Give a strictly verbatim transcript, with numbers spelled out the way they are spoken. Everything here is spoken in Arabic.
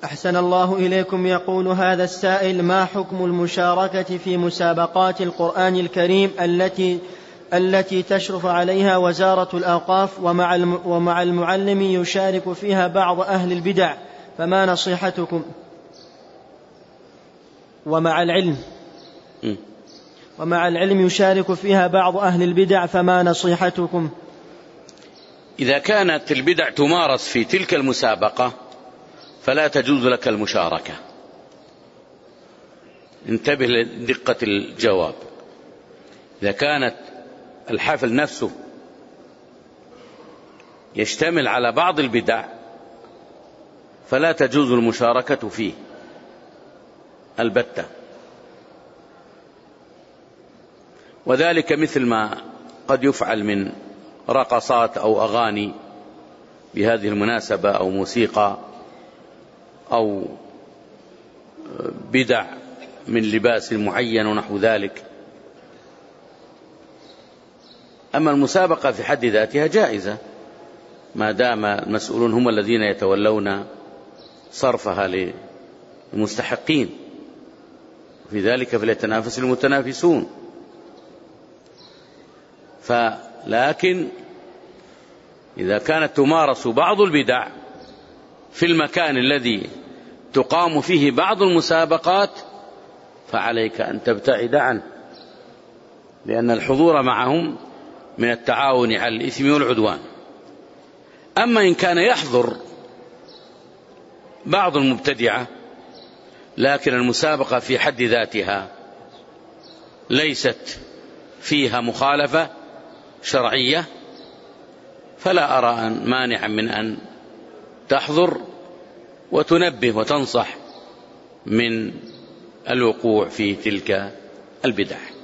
أحسن الله إليكم. يقول هذا السائل: ما حكم المشاركة في مسابقات القرآن الكريم التي التي تشرف عليها وزارة الأوقاف ومع ومع العلم يشارك فيها بعض أهل البدع، فما نصيحتكم؟ ومع العلم ومع العلم يشارك فيها بعض أهل البدع، فما نصيحتكم؟ إذا كانت البدع تمارس في تلك المسابقة فلا تجوز لك المشاركة. انتبه لدقة الجواب. إذا كانت الحفل نفسه يشتمل على بعض البدع فلا تجوز المشاركة فيه البتة، وذلك مثل ما قد يفعل من رقصات أو أغاني بهذه المناسبة أو موسيقى أو بدع من لباس معين ونحو ذلك. أما المسابقة في حد ذاتها جائزة ما دام المسؤولون هم الذين يتولون صرفها للمستحقين، وفي ذلك فليتنافس المتنافسون. فلكن إذا كانت تمارس بعض البدع في المكان الذي تقام فيه بعض المسابقات فعليك أن تبتعد عنه، لأن الحضور معهم من التعاون على الإثم والعدوان. أما إن كان يحضر بعض المبتدعة لكن المسابقة في حد ذاتها ليست فيها مخالفة شرعية فلا أرى أن مانعا من أن تحضر وتنبه وتنصح من الوقوع في تلك البدع.